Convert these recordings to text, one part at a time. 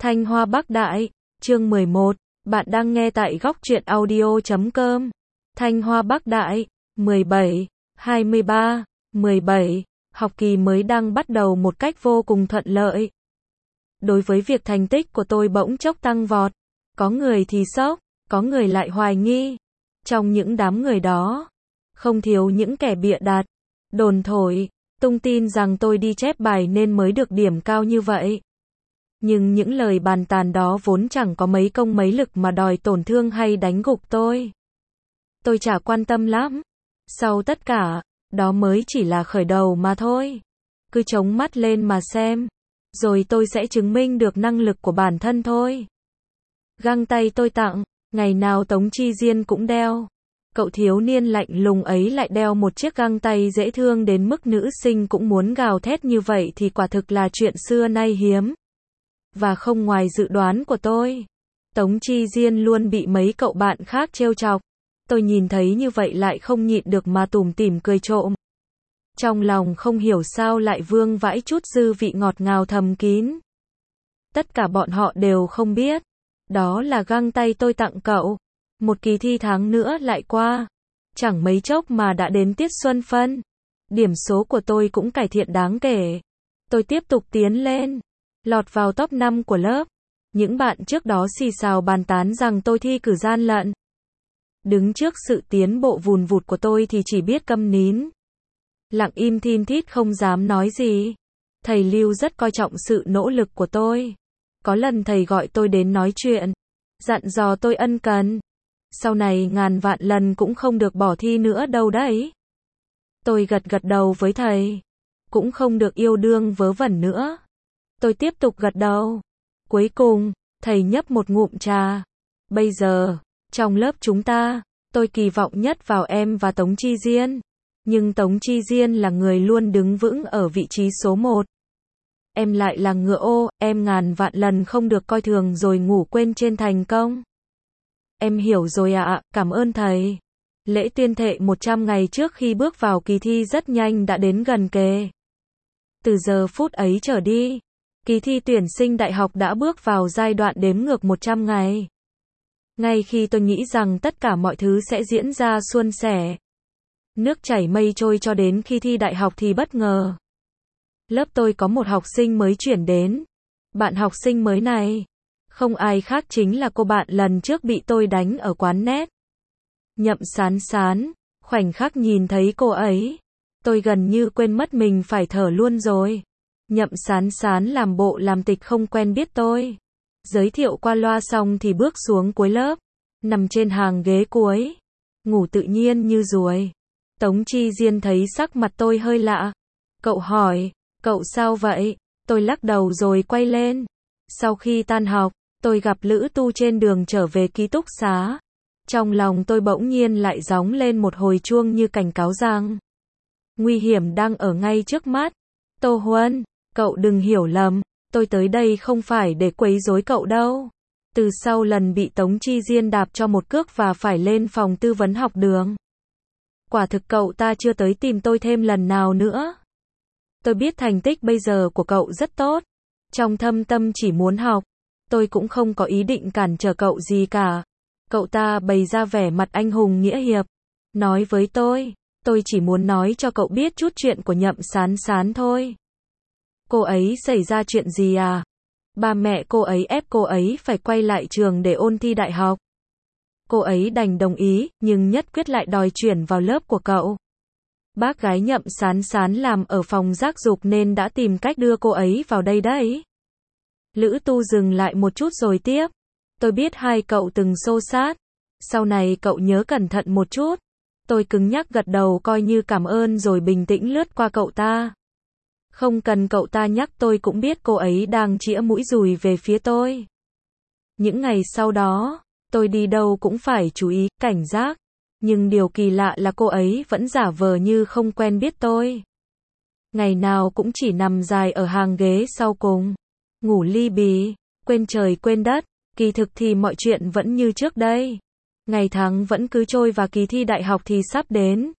Thanh Hoa Bắc Đại, chương 11, bạn đang nghe tại góc truyện audio.com. Thanh Hoa Bắc Đại, 17, 23, 17, học kỳ mới đang bắt đầu một cách vô cùng thuận lợi. Đối với việc thành tích của tôi bỗng chốc tăng vọt, có người thì sốc, có người lại hoài nghi. Trong những đám người đó, không thiếu những kẻ bịa đặt, đồn thổi, tung tin rằng tôi đi chép bài nên mới được điểm cao như vậy. Nhưng những lời bàn tàn đó vốn chẳng có mấy công mấy lực mà đòi tổn thương hay đánh gục tôi. Tôi chả quan tâm lắm. Sau tất cả, đó mới chỉ là khởi đầu mà thôi. Cứ chống mắt lên mà xem. Rồi tôi sẽ chứng minh được năng lực của bản thân thôi. Găng tay tôi tặng, ngày nào Tống Chi Diên cũng đeo. Cậu thiếu niên lạnh lùng ấy lại đeo một chiếc găng tay dễ thương đến mức nữ sinh cũng muốn gào thét như vậy thì quả thực là chuyện xưa nay hiếm. Và không ngoài dự đoán của tôi, Tống Chi Diên luôn bị mấy cậu bạn khác trêu chọc. Tôi nhìn thấy như vậy lại không nhịn được mà tủm tỉm cười trộm. Trong lòng không hiểu sao lại vương vãi chút dư vị ngọt ngào thầm kín. Tất cả bọn họ đều không biết. Đó là găng tay tôi tặng cậu. Một kỳ thi tháng nữa lại qua. Chẳng mấy chốc mà đã đến tiết xuân phân. Điểm số của tôi cũng cải thiện đáng kể. Tôi tiếp tục tiến lên. Lọt vào top 5 của lớp. Những bạn trước đó xì xào bàn tán rằng tôi thi cử gian lận. Đứng trước sự tiến bộ vùn vụt của tôi thì chỉ biết câm nín. Lặng im thin thít không dám nói gì. Thầy Lưu rất coi trọng sự nỗ lực của tôi. Có lần thầy gọi tôi đến nói chuyện. Dặn dò tôi ân cần. Sau này ngàn vạn lần cũng không được bỏ thi nữa đâu đấy. Tôi gật gật đầu với thầy. Cũng không được yêu đương vớ vẩn nữa. Tôi tiếp tục gật đầu. Cuối cùng, thầy nhấp một ngụm trà. Bây giờ, trong lớp chúng ta, tôi kỳ vọng nhất vào em và Tống Chi Diên. Nhưng Tống Chi Diên là người luôn đứng vững ở vị trí số 1. Em lại là ngựa ô, em ngàn vạn lần không được coi thường rồi ngủ quên trên thành công. Em hiểu rồi ạ, cảm ơn thầy. Lễ tuyên thệ 100 ngày trước khi bước vào kỳ thi rất nhanh đã đến gần kề. Từ giờ phút ấy trở đi, kỳ thi tuyển sinh đại học đã bước vào giai đoạn đếm ngược 100 ngày. Ngay khi tôi nghĩ rằng tất cả mọi thứ sẽ diễn ra suôn sẻ, nước chảy mây trôi cho đến khi thi đại học thì bất ngờ. Lớp tôi có một học sinh mới chuyển đến. Bạn học sinh mới này, không ai khác chính là cô bạn lần trước bị tôi đánh ở quán net. Nhậm Sán Sán, khoảnh khắc nhìn thấy cô ấy, tôi gần như quên mất mình phải thở luôn rồi. Nhậm Sán Sán làm bộ làm tịch không quen biết tôi. Giới thiệu qua loa xong thì bước xuống cuối lớp, nằm trên hàng ghế cuối, ngủ tự nhiên như ruồi. Tống Chi Diên thấy sắc mặt tôi hơi lạ. Cậu hỏi, cậu sao vậy? Tôi lắc đầu rồi quay lên. Sau khi tan học, tôi gặp Lữ Tu trên đường trở về ký túc xá. Trong lòng tôi bỗng nhiên lại gióng lên một hồi chuông như cảnh cáo rằng nguy hiểm đang ở ngay trước mắt. Tô Huân, cậu đừng hiểu lầm, tôi tới đây không phải để quấy rối cậu đâu. Từ sau lần bị Tống Chi Diên đạp cho một cước và phải lên phòng tư vấn học đường, quả thực cậu ta chưa tới tìm tôi thêm lần nào nữa. Tôi biết thành tích bây giờ của cậu rất tốt. Trong thâm tâm chỉ muốn học. Tôi cũng không có ý định cản trở cậu gì cả. Cậu ta bày ra vẻ mặt anh hùng nghĩa hiệp. Nói với tôi chỉ muốn nói cho cậu biết chút chuyện của Nhậm Sán Sán thôi. Cô ấy xảy ra chuyện gì à? Ba mẹ cô ấy ép cô ấy phải quay lại trường để ôn thi đại học. Cô ấy đành đồng ý, nhưng nhất quyết lại đòi chuyển vào lớp của cậu. Bác gái Nhậm Sán Sán làm ở phòng giáo dục nên đã tìm cách đưa cô ấy vào đây đấy. Lữ Tu dừng lại một chút rồi tiếp. Tôi biết hai cậu từng xô xát. Sau này cậu nhớ cẩn thận một chút. Tôi cứng nhắc gật đầu coi như cảm ơn rồi bình tĩnh lướt qua cậu ta. Không cần cậu ta nhắc tôi cũng biết cô ấy đang chĩa mũi dùi về phía tôi. Những ngày sau đó, tôi đi đâu cũng phải chú ý, cảnh giác. Nhưng điều kỳ lạ là cô ấy vẫn giả vờ như không quen biết tôi. Ngày nào cũng chỉ nằm dài ở hàng ghế sau cùng. Ngủ li bì, quên trời quên đất. Kỳ thực thì mọi chuyện vẫn như trước đây. Ngày tháng vẫn cứ trôi và kỳ thi đại học thì sắp đến.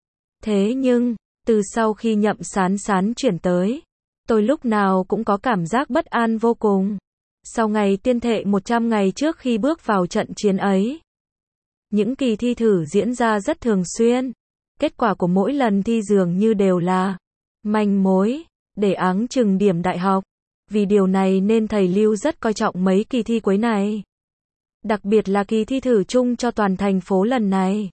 Thế nhưng, từ sau khi Nhậm Sán Sán chuyển tới, tôi lúc nào cũng có cảm giác bất an vô cùng. Sau ngày tiên thệ 100 ngày trước khi bước vào trận chiến ấy, những kỳ thi thử diễn ra rất thường xuyên. Kết quả của mỗi lần thi dường như đều là manh mối để áng chừng điểm đại học. Vì điều này nên thầy Lưu rất coi trọng mấy kỳ thi cuối này. Đặc biệt là kỳ thi thử chung cho toàn thành phố lần này.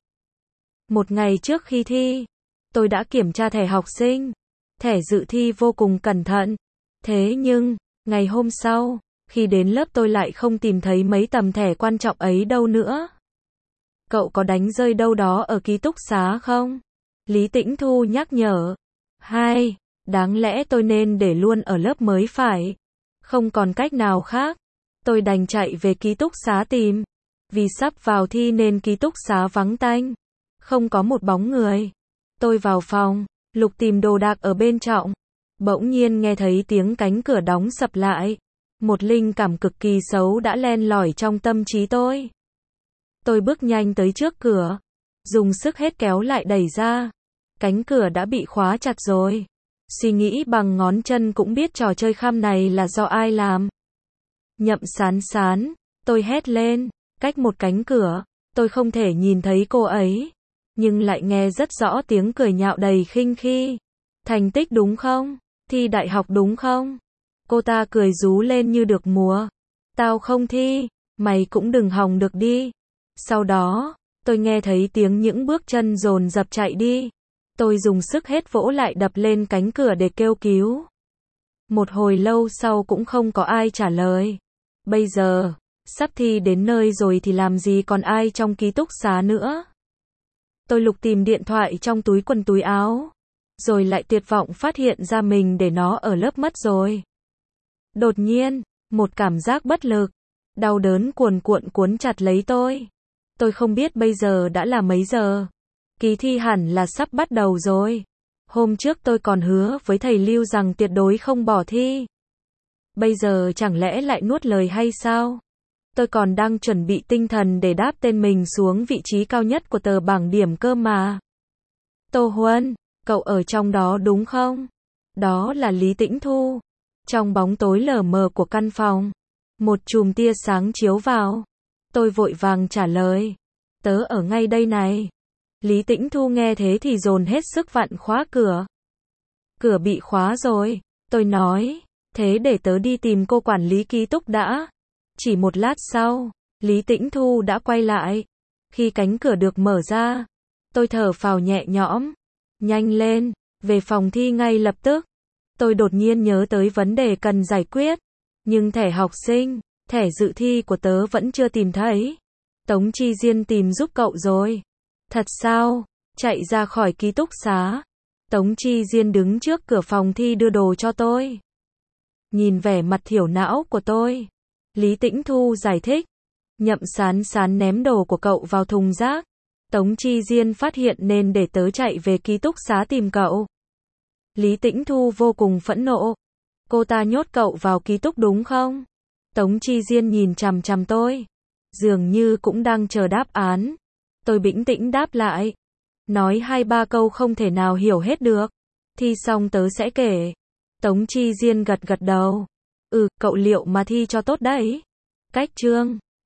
Một ngày trước khi thi, tôi đã kiểm tra thẻ học sinh, thẻ dự thi vô cùng cẩn thận. Thế nhưng, ngày hôm sau, khi đến lớp tôi lại không tìm thấy mấy tấm thẻ quan trọng ấy đâu nữa. Cậu có đánh rơi đâu đó ở ký túc xá không? Lý Tĩnh Thu nhắc nhở. Hai, đáng lẽ tôi nên để luôn ở lớp mới phải. Không còn cách nào khác. Tôi đành chạy về ký túc xá tìm. Vì sắp vào thi nên ký túc xá vắng tanh. Không có một bóng người. Tôi vào phòng, lục tìm đồ đạc ở bên trong. Bỗng nhiên nghe thấy tiếng cánh cửa đóng sập lại. Một linh cảm cực kỳ xấu đã len lỏi trong tâm trí tôi. Tôi bước nhanh tới trước cửa, dùng sức hết kéo lại đẩy ra. Cánh cửa đã bị khóa chặt rồi. Suy nghĩ bằng ngón chân cũng biết trò chơi khăm này là do ai làm. Nhậm Sán Sán, tôi hét lên, cách một cánh cửa, tôi không thể nhìn thấy cô ấy, nhưng lại nghe rất rõ tiếng cười nhạo đầy khinh khi. Thành tích đúng không? Thi đại học đúng không? Cô ta cười rú lên như được mùa. Tao không thi, mày cũng đừng hòng được đi. Sau đó, tôi nghe thấy tiếng những bước chân dồn dập chạy đi. Tôi dùng sức hết vỗ lại đập lên cánh cửa để kêu cứu. Một hồi lâu sau cũng không có ai trả lời. Bây giờ, sắp thi đến nơi rồi thì làm gì còn ai trong ký túc xá nữa. Tôi lục tìm điện thoại trong túi quần túi áo. Rồi lại tuyệt vọng phát hiện ra mình để nó ở lớp mất rồi. Đột nhiên, một cảm giác bất lực, đau đớn cuồn cuộn cuốn chặt lấy tôi. Tôi không biết bây giờ đã là mấy giờ. Kỳ thi hẳn là sắp bắt đầu rồi. Hôm trước tôi còn hứa với thầy Lưu rằng tuyệt đối không bỏ thi. Bây giờ chẳng lẽ lại nuốt lời hay sao? Tôi còn đang chuẩn bị tinh thần để đáp tên mình xuống vị trí cao nhất của tờ bảng điểm cơ mà. Tô Huân, cậu ở trong đó đúng không? Đó là Lý Tĩnh Thu. Trong bóng tối lờ mờ của căn phòng, một chùm tia sáng chiếu vào. Tôi vội vàng trả lời. Tớ ở ngay đây này. Lý Tĩnh Thu nghe thế thì dồn hết sức vặn khóa cửa. Cửa bị khóa rồi. Tôi nói, thế để tớ đi tìm cô quản lý ký túc đã. Chỉ một lát sau, Lý Tĩnh Thu đã quay lại. Khi cánh cửa được mở ra, tôi thở phào nhẹ nhõm. Nhanh lên, về phòng thi ngay lập tức. Tôi đột nhiên nhớ tới vấn đề cần giải quyết. Nhưng thẻ học sinh, thẻ dự thi của tớ vẫn chưa tìm thấy. Tống Chi Diên tìm giúp cậu rồi. Thật sao? Chạy ra khỏi ký túc xá. Tống Chi Diên đứng trước cửa phòng thi đưa đồ cho tôi. Nhìn vẻ mặt thiểu não của tôi, Lý Tĩnh Thu giải thích. Nhậm Sán Sán ném đồ của cậu vào thùng rác. Tống Chi Diên phát hiện nên để tớ chạy về ký túc xá tìm cậu. Lý Tĩnh Thu vô cùng phẫn nộ. Cô ta nhốt cậu vào ký túc đúng không? Tống Chi Diên nhìn chằm chằm tôi, dường như cũng đang chờ đáp án. Tôi bình tĩnh đáp lại. Nói 2-3 câu không thể nào hiểu hết được. Thi xong tớ sẽ kể. Tống Chi Diên gật gật đầu. Cậu liệu mà thi cho tốt đấy. Cách chương